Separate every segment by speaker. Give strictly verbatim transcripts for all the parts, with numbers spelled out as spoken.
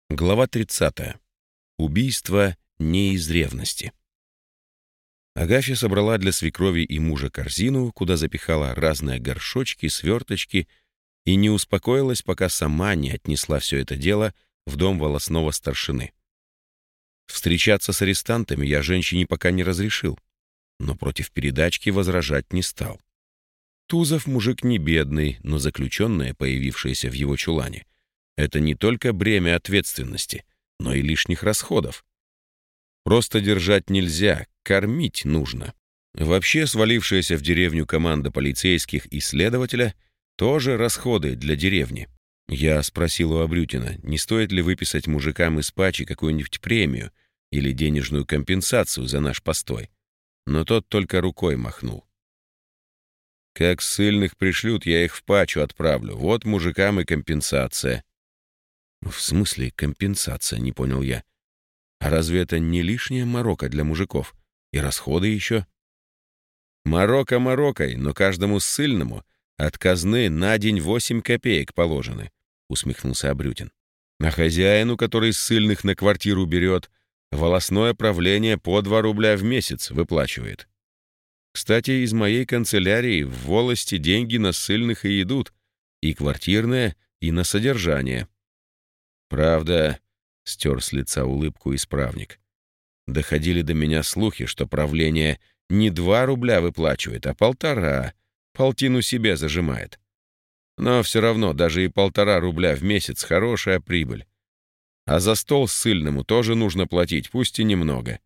Speaker 1: Глава тридцатая. Убийство не из ревности. Агафья собрала для свекрови и мужа корзину, куда запихала разные горшочки, сверточки, и не успокоилась, пока сама не отнесла все это дело в дом волосного старшины. Встречаться с арестантами я женщине пока не разрешил, но против передачки возражать не стал. Тузов мужик не бедный, но заключенные, появившиеся в его чулане, это не только бремя ответственности, но и лишних расходов. Просто держать нельзя, кормить нужно. Вообще, свалившаяся в деревню команда полицейских и следователя тоже расходы для деревни. Я спросил у Абрютина, не стоит ли выписать мужикам из пачи какую-нибудь премию или денежную компенсацию за наш постой. Но тот только рукой махнул. Как ссыльных пришлют, я их в пачу отправлю. Вот мужикам и компенсация. В смысле компенсация, не понял я. А разве это не лишняя морока для мужиков? И расходы еще? Морока морокой, но каждому ссыльному от казны на день восемь копеек положены, усмехнулся Абрютин. А хозяину, который ссыльных на квартиру берет, волосное правление по два рубля в месяц выплачивает. Кстати, из моей канцелярии в волости деньги на ссыльных и идут, и квартирное, и на содержание. Правда, стер с лица улыбку исправник. Доходили до меня слухи, что правление не два рубля выплачивает, а полтора, полтину себе зажимает. Но все равно даже и полтора рубля в месяц хорошая прибыль. А за стол ссыльному тоже нужно платить, пусть и немного.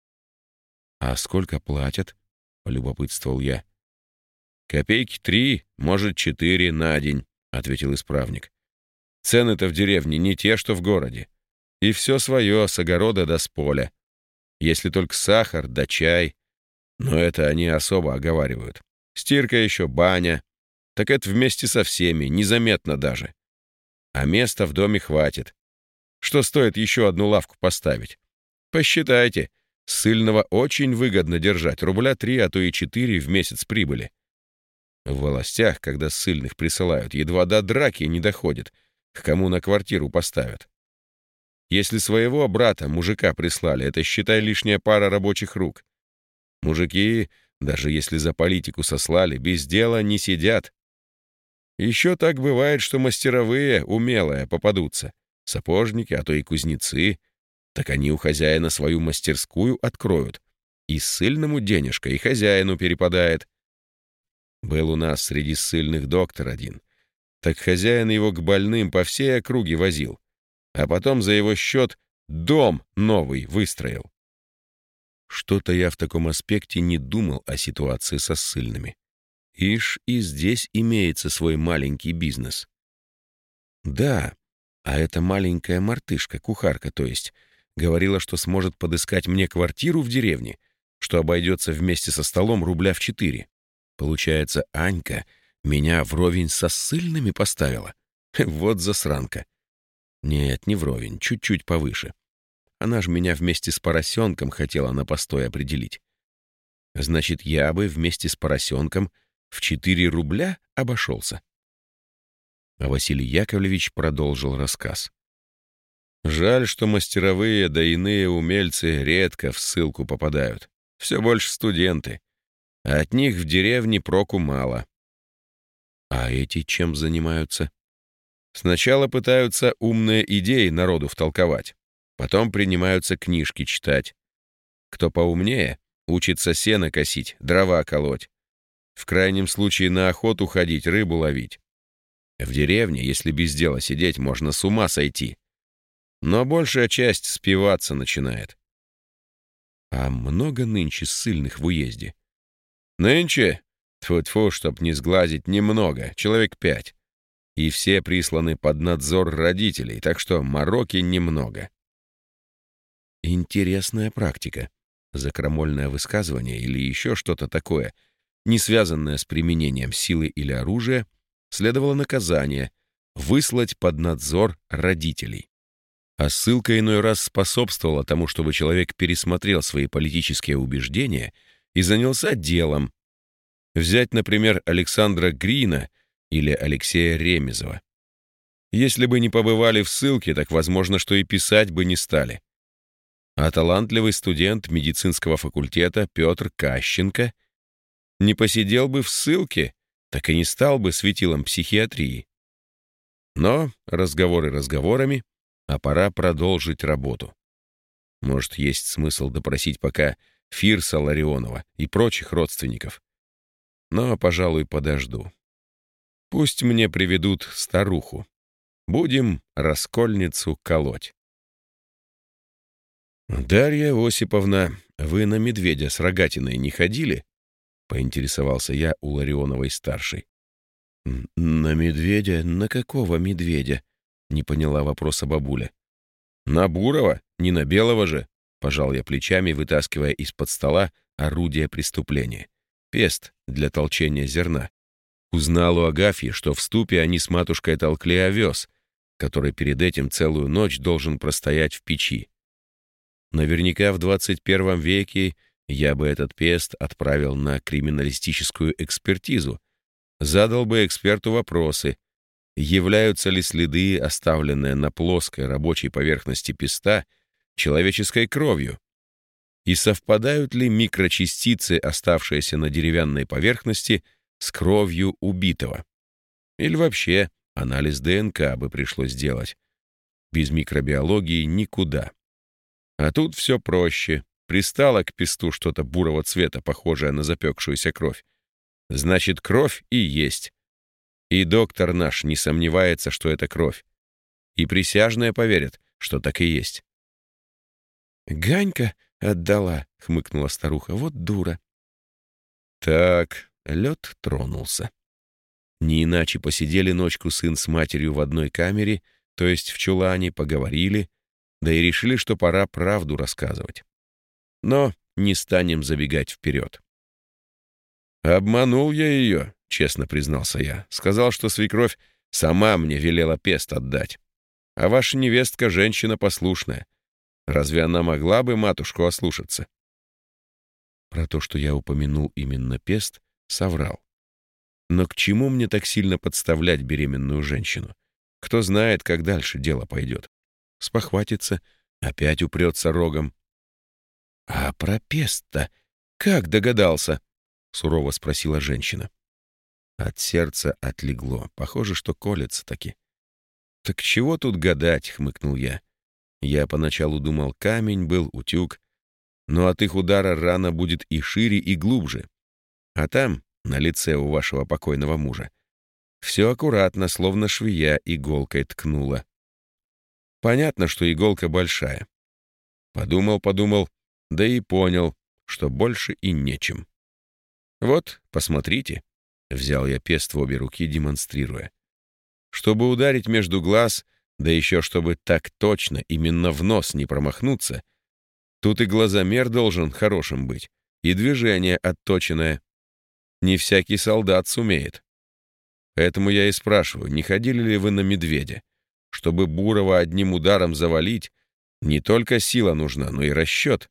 Speaker 1: «А сколько платят?» — полюбопытствовал я. «Копейки три, может, четыре на день», — ответил исправник. «Цены-то в деревне не те, что в городе. И все свое, с огорода до с поля. Если только сахар да чай. Но это они особо оговаривают. Стирка еще, баня. Так это вместе со всеми, незаметно даже. А места в доме хватит. Что стоит еще одну лавку поставить? Посчитайте, ссыльного очень выгодно держать, рубля три, а то и четыре в месяц прибыли. В властях, когда ссыльных присылают, едва до драки не доходит, к кому на квартиру поставят. Если своего брата, мужика, прислали, это, считай, лишняя пара рабочих рук. Мужики, даже если за политику сослали, без дела не сидят. Еще так бывает, что мастеровые, умелые, попадутся. Сапожники, а то и кузнецы. Так они у хозяина свою мастерскую откроют. И ссыльному денежка, и хозяину перепадает. Был у нас среди ссыльных доктор один. Так хозяин его к больным по всей округе возил. А потом за его счет дом новый выстроил. Что-то я в таком аспекте не думал о ситуации со ссыльными. Ишь, и здесь имеется свой маленький бизнес. Да, а эта маленькая мартышка, кухарка, то есть, говорила, что сможет подыскать мне квартиру в деревне, что обойдется вместе со столом рубля в четыре. Получается, Анька меня вровень со ссыльными поставила. Вот засранка. Нет, не вровень, чуть-чуть повыше. Она ж меня вместе с поросенком хотела на постой определить. Значит, я бы вместе с поросенком в четыре рубля обошелся. А Василий Яковлевич продолжил рассказ. Жаль, что мастеровые да иные умельцы редко в ссылку попадают. Все больше студенты. А от них в деревне проку мало. А эти чем занимаются? Сначала пытаются умные идеи народу втолковать. Потом принимаются книжки читать. Кто поумнее, учится сено косить, дрова колоть. В крайнем случае на охоту ходить, рыбу ловить. В деревне, если без дела сидеть, можно с ума сойти. Но большая часть спиваться начинает. А много нынче ссыльных в уезде? Нынче? Тьфу-тьфу, чтоб не сглазить, немного, человек пять. И все присланы под надзор родителей, так что мороки немного. Интересная практика. За крамольное высказывание или еще что-то такое, не связанное с применением силы или оружия, следовало наказание — выслать под надзор родителей. А ссылка иной раз способствовала тому, чтобы человек пересмотрел свои политические убеждения и занялся делом. Взять, например, Александра Грина или Алексея Ремезова. Если бы не побывали в ссылке, так возможно, что и писать бы не стали. А талантливый студент медицинского факультета Петр Кащенко не посидел бы в ссылке, так и не стал бы светилом психиатрии. Но разговоры разговорами, а пора продолжить работу. Может, есть смысл допросить пока Фирса Ларионова и прочих родственников. Но, пожалуй, подожду. Пусть мне приведут старуху. Будем раскольницу колоть. «Дарья Осиповна, вы на медведя с рогатиной не ходили?» — поинтересовался я у Ларионовой-старшей. «На медведя? На какого медведя?» — не поняла вопроса бабуля. «На бурого, не на белого же», — пожал я плечами, вытаскивая из-под стола орудие преступления. Пест для толчения зерна. Узнал у Агафьи, что в ступе они с матушкой толкли овес, который перед этим целую ночь должен простоять в печи. Наверняка в двадцать первом веке я бы этот пест отправил на криминалистическую экспертизу, задал бы эксперту вопросы, являются ли следы, оставленные на плоской рабочей поверхности песта, человеческой кровью, и совпадают ли микрочастицы, оставшиеся на деревянной поверхности, с кровью убитого. Или вообще анализ ДНК бы пришлось делать. Без микробиологии никуда. А тут все проще. Пристало к песту что-то бурого цвета, похожее на запекшуюся кровь. Значит, кровь и есть. И доктор наш не сомневается, что это кровь. И присяжные поверят, что так и есть. «Ганька отдала», — хмыкнула старуха. «Вот дура». Так, лед тронулся. Не иначе посидели ночку сын с матерью в одной камере, то есть в чулане, поговорили, да и решили, что пора правду рассказывать. Но не станем забегать вперед. «Обманул я ее», — честно признался я. «Сказал, что свекровь сама мне велела пест отдать. А ваша невестка — женщина послушная. Разве она могла бы матушку ослушаться?» Про то, что я упомянул именно пест, соврал. Но к чему мне так сильно подставлять беременную женщину? Кто знает, как дальше дело пойдет. Спохватится, опять упрется рогом. «А про пест-то как догадался?» — сурово спросила женщина. От сердца отлегло. Похоже, что колется таки. «Так чего тут гадать?» — хмыкнул я. Я поначалу думал, камень был, утюг. Но от их удара рана будет и шире, и глубже. А там, на лице у вашего покойного мужа, все аккуратно, словно швея иголкой ткнула. Понятно, что иголка большая. Подумал, подумал, да и понял, что больше и нечем. «Вот, посмотрите», — взял я пест в обе руки, демонстрируя. Чтобы ударить между глаз, да еще чтобы так точно именно в нос не промахнуться, тут и глазомер должен хорошим быть, и движение отточенное. Не всякий солдат сумеет. Поэтому я и спрашиваю, не ходили ли вы на медведя? Чтобы бурого одним ударом завалить, не только сила нужна, но и расчет.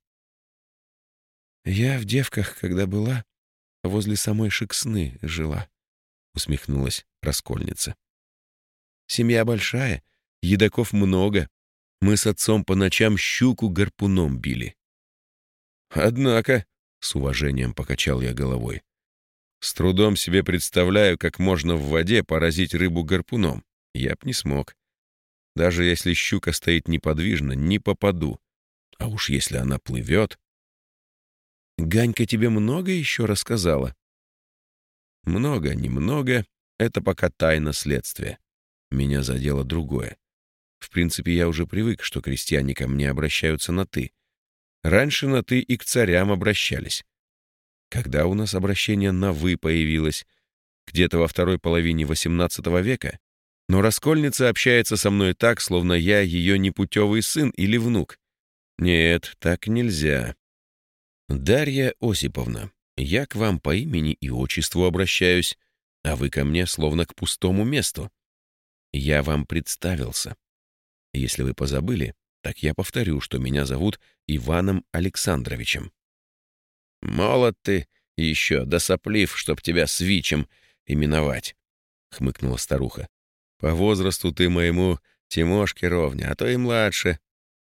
Speaker 1: «Я в девках, когда была, возле самой Шексны жила», — усмехнулась раскольница. «Семья большая, едоков много. Мы с отцом по ночам щуку гарпуном били». «Однако», — с уважением покачал я головой, «с трудом себе представляю, как можно в воде поразить рыбу гарпуном. Я б не смог. Даже если щука стоит неподвижно, не попаду. А уж если она плывет...» «Ганька тебе много еще рассказала?» «Много, немного. Это пока тайна следствия. Меня задело другое. В принципе, я уже привык, что крестьяне ко мне обращаются на «ты». Раньше на «ты» и к царям обращались. Когда у нас обращение на «вы» появилось? Где-то во второй половине восемнадцатого века? Но раскольница общается со мной так, словно я ее непутевый сын или внук. Нет, так нельзя. «Дарья Осиповна, я к вам по имени и отчеству обращаюсь, а вы ко мне словно к пустому месту. Я вам представился. Если вы позабыли, так я повторю, что меня зовут Иваном Александровичем». «Молод ты еще, да соплив, чтоб тебя свичем именовать», — хмыкнула старуха. По возрасту ты моему Тимошке ровня, а то и младше.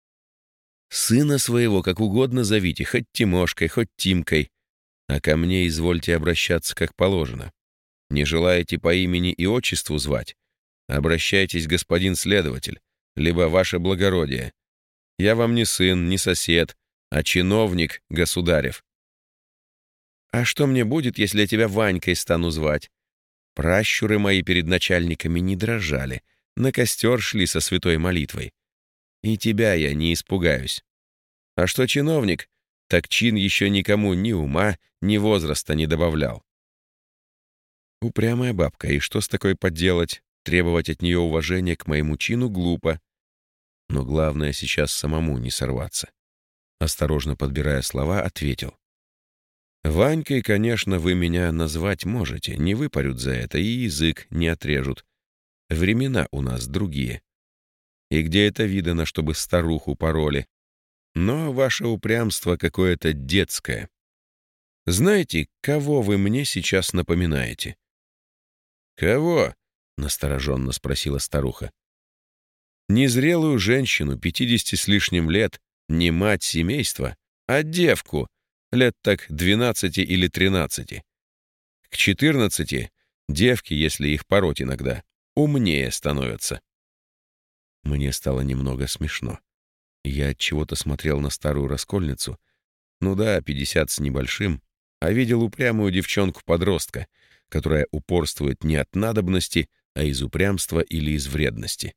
Speaker 1: Сына своего как угодно зовите, хоть Тимошкой, хоть Тимкой, а ко мне извольте обращаться как положено. Не желаете по имени и отчеству звать? Обращайтесь, господин следователь, либо ваше благородие. Я вам не сын, не сосед, а чиновник государев. А что мне будет, если я тебя Ванькой стану звать? Пращуры мои перед начальниками не дрожали, на костер шли со святой молитвой. И тебя я не испугаюсь. А что чиновник, так чин еще никому ни ума, ни возраста не добавлял. Упрямая бабка, и что с такой поделать? Требовать от нее уважения к моему чину глупо. Но главное сейчас самому не сорваться. Осторожно подбирая слова, ответил. Ванькой, конечно, вы меня назвать можете, не выпарют за это и язык не отрежут. Времена у нас другие. И где это видано, чтобы старуху пороли? Но ваше упрямство какое-то детское. Знаете, кого вы мне сейчас напоминаете? Кого? Настороженно спросила старуха. Незрелую женщину, пятидесяти с лишним лет, не мать семейства, а девку, лет так двенадцати или тринадцати. К четырнадцати девки, если их пороть иногда, умнее становятся. Мне стало немного смешно. Я от чего-то смотрел на старую раскольницу, ну да, пятьдесят с небольшим, а видел упрямую девчонку-подростка, которая упорствует не от надобности, а из упрямства или из вредности.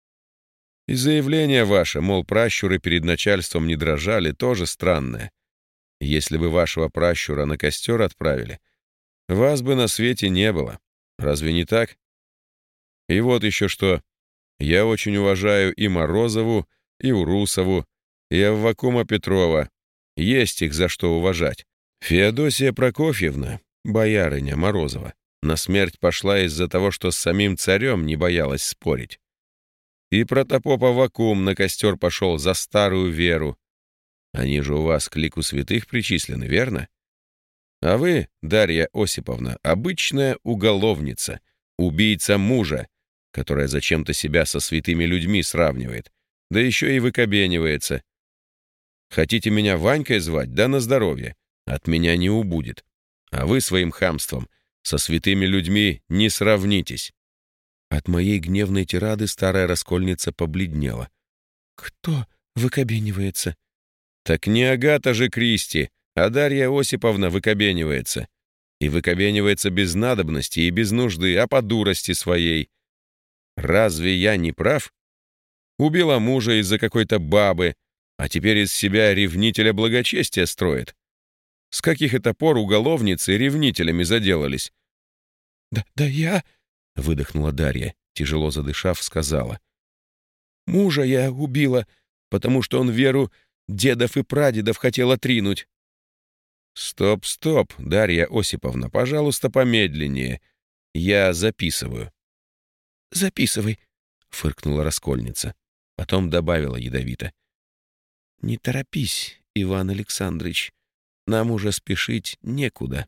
Speaker 1: И заявление ваше, мол, пращуры перед начальством не дрожали, тоже странное. Если бы вашего пращура на костер отправили, вас бы на свете не было. Разве не так? И вот еще что. Я очень уважаю и Морозову, и Урусову, и Аввакума Петрова. Есть их за что уважать. Феодосия Прокофьевна, боярыня Морозова, на смерть пошла из-за того, что с самим царем не боялась спорить. И протопоп Аввакум на костер пошел за старую веру. Они же у вас к лику святых причислены, верно? А вы, Дарья Осиповна, обычная уголовница, убийца мужа, которая зачем-то себя со святыми людьми сравнивает, да еще и выкобенивается. Хотите меня Ванькой звать? Да на здоровье. От меня не убудет. А вы своим хамством со святыми людьми не сравнитесь. От моей гневной тирады старая раскольница побледнела. Кто выкобенивается? Так не Агата же Кристи, а Дарья Осиповна выкобенивается. И выкобенивается без надобности и без нужды, а по дурости своей. Разве я не прав? Убила мужа из-за какой-то бабы, а теперь из себя ревнителя благочестия строит. С каких это пор уголовницы ревнителями заделались? «Да, да я...» — выдохнула Дарья, тяжело задышав, сказала. «Мужа я убила, потому что он веру дедов и прадедов хотел отринуть». «Стоп, стоп, Дарья Осиповна, пожалуйста, помедленнее. Я записываю». «Записывай», — фыркнула раскольница. Потом добавила ядовито. «Не торопись, Иван Александрович. Нам уже спешить некуда».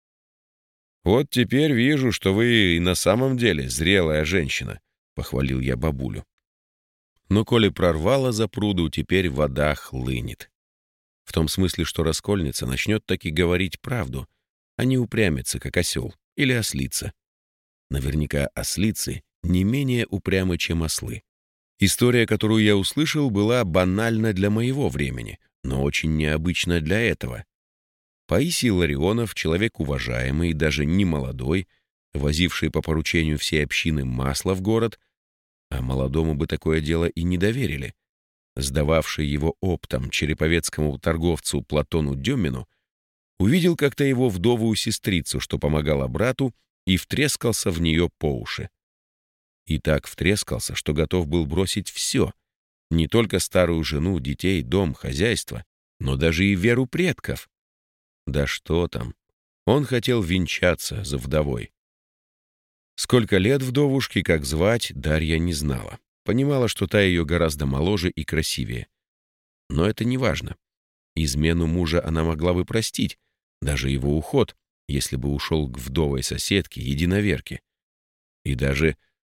Speaker 1: «Вот теперь вижу, что вы и на самом деле зрелая женщина», — похвалил я бабулю. «Но коли прорвало за пруду, теперь вода хлынет. В том смысле, что раскольница начнет таки говорить правду, а не упрямиться, как осел или ослица. Наверняка ослицы не менее упрямы, чем ослы. История, которую я услышал, была банальна для моего времени, но очень необычна для этого. Паисий Ларионов, человек уважаемый, даже не молодой, возивший по поручению всей общины масло в город, а молодому бы такое дело и не доверили, сдававший его оптом череповецкому торговцу Платону Демину, увидел как-то его вдовую сестрицу, что помогала брату, и втрескался в нее по уши. И так втрескался, что готов был бросить все, не только старую жену, детей, дом, хозяйство, но даже и веру предков. Да что там, он хотел венчаться за вдовой. Сколько лет вдовушке, как звать, Дарья не знала. Понимала, что та ее гораздо моложе и красивее. Но это не важно. Измену мужа она могла бы простить, даже его уход, если бы ушел к вдовой соседке, единоверке. И даже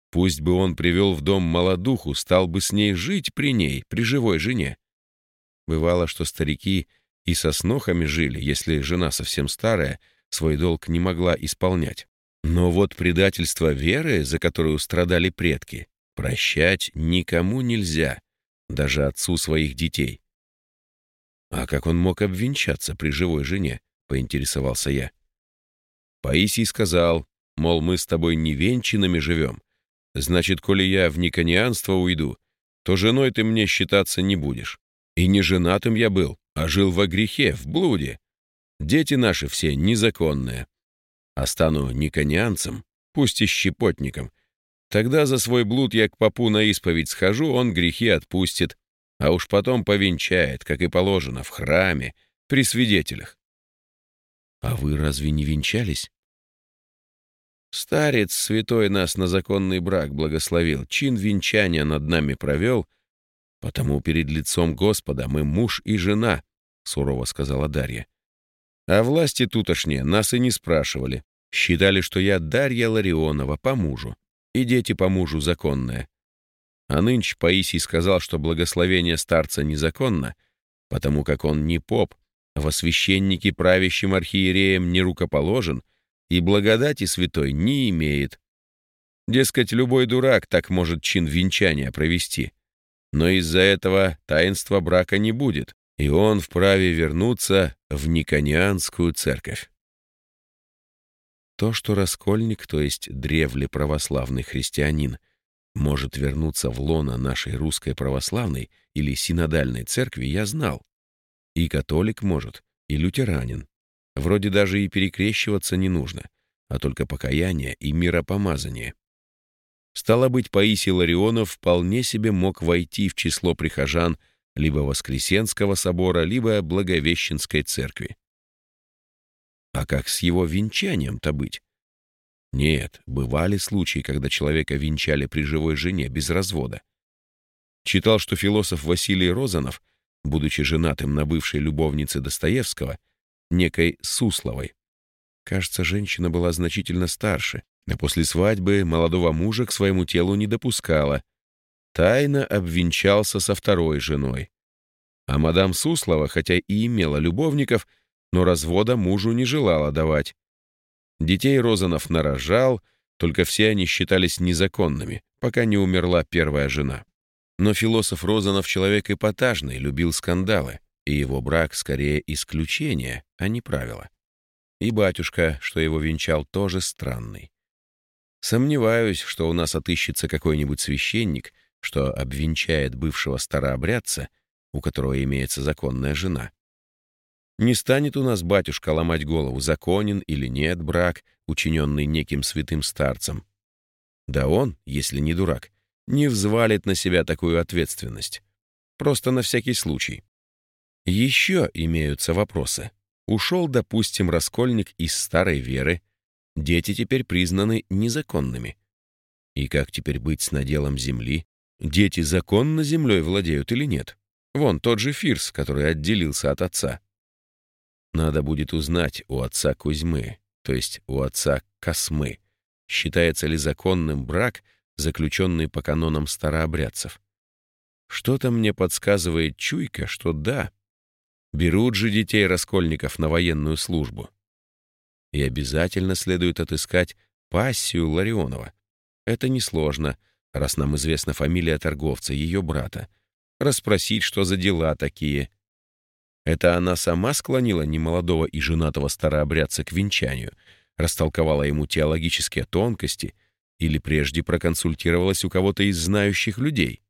Speaker 1: Пусть бы он привел в дом молодуху, стал бы с ней жить при ней, при живой жене. Бывало, что старики и со снохами жили, если жена совсем старая, свой долг не могла исполнять. Но вот предательство веры, за которую страдали предки, прощать никому нельзя, даже отцу своих детей. «А как он мог обвенчаться при живой жене?» — поинтересовался я. Паисий сказал, мол, мы с тобой невенчанными живем. Значит, коли я в никонианство уйду, то женой ты мне считаться не будешь. И не женатым я был, а жил во грехе, в блуде. Дети наши все незаконные. А стану никонианцем, пусть и щепотником. Тогда за свой блуд я к попу на исповедь схожу, он грехи отпустит, а уж потом повенчает, как и положено, в храме, при свидетелях. А вы разве не венчались? Старец святой нас на законный брак благословил, чин венчания над нами провел, потому перед лицом Господа мы муж и жена, сурово сказала Дарья. А власти тутошние нас и не спрашивали. Считали, что я Дарья Ларионова по мужу, и дети по мужу законные. А нынче Паисий сказал, что благословение старца незаконно, потому как он не поп, во священнике правящим архиереем не рукоположен и благодати святой не имеет. Дескать, любой дурак так может чин венчания провести. Но из-за этого таинства брака не будет, и он вправе вернуться в Никонианскую церковь. То, что раскольник, то есть древле православный христианин, может вернуться в лоно нашей русской православной или синодальной церкви, я знал. И католик может, и лютеранин. Вроде даже и перекрещиваться не нужно, а только покаяние и миропомазание. Стало быть, Паисий Ларионов вполне себе мог войти в число прихожан либо Воскресенского собора, либо Благовещенской церкви. А как с его венчанием-то быть? Нет, бывали случаи, когда человека венчали при живой жене, без развода. Читал, что философ Василий Розанов, будучи женатым на бывшей любовнице Достоевского, некой Сусловой, кажется, женщина была значительно старше, а после свадьбы молодого мужа к своему телу не допускала, тайно обвенчался со второй женой. А мадам Суслова, хотя и имела любовников, но развода мужу не желала давать. Детей Розанов нарожал, только все они считались незаконными, пока не умерла первая жена. Но философ Розанов человек эпатажный, любил скандалы, и его брак скорее исключение, а не правило. И батюшка, что его венчал, тоже странный. Сомневаюсь, что у нас отыщется какой-нибудь священник, что обвенчает бывшего старообрядца, у которого имеется законная жена. Не станет у нас батюшка ломать голову, законен или нет брак, учиненный неким святым старцем. Да он, если не дурак, не взвалит на себя такую ответственность. Просто на всякий случай. Еще имеются вопросы. Ушел, допустим, раскольник из старой веры, дети теперь признаны незаконными. И как теперь быть с наделом земли? Дети законно землей владеют или нет? Вон тот же Фирс, который отделился от отца. Надо будет узнать у отца Кузьмы, то есть у отца Космы, считается ли законным брак, заключенный по канонам старообрядцев. Что-то мне подсказывает чуйка, что да. Берут же детей раскольников на военную службу. И обязательно следует отыскать пассию Ларионова. Это несложно, раз нам известна фамилия торговца, ее брата. Расспросить, что за дела такие. Это она сама склонила немолодого и женатого старообрядца к венчанию, растолковала ему теологические тонкости или прежде проконсультировалась у кого-то из знающих людей.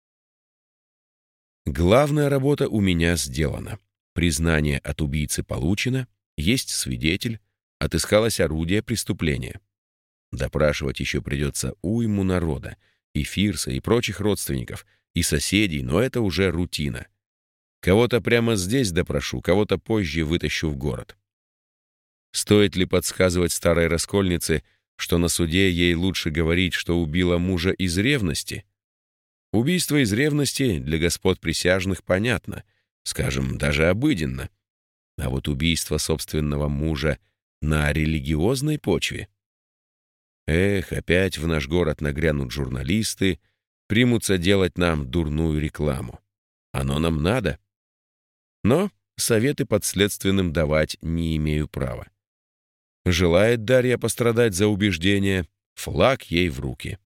Speaker 1: Главная работа у меня сделана. Признание от убийцы получено, есть свидетель, отыскалось орудие преступления. Допрашивать еще придется уйму народа, и Фирса, и прочих родственников, и соседей, но это уже рутина. Кого-то прямо здесь допрошу, кого-то позже вытащу в город. Стоит ли подсказывать старой раскольнице, что на суде ей лучше говорить, что убила мужа из ревности? Убийство из ревности для господ присяжных понятно, скажем, даже обыденно. А вот убийство собственного мужа на религиозной почве Эх, опять в наш город нагрянут журналисты, примутся делать нам дурную рекламу. Оно нам надо. Но советы подследственным давать не имею права. Желает Дарья пострадать за убеждение, флаг ей в руки.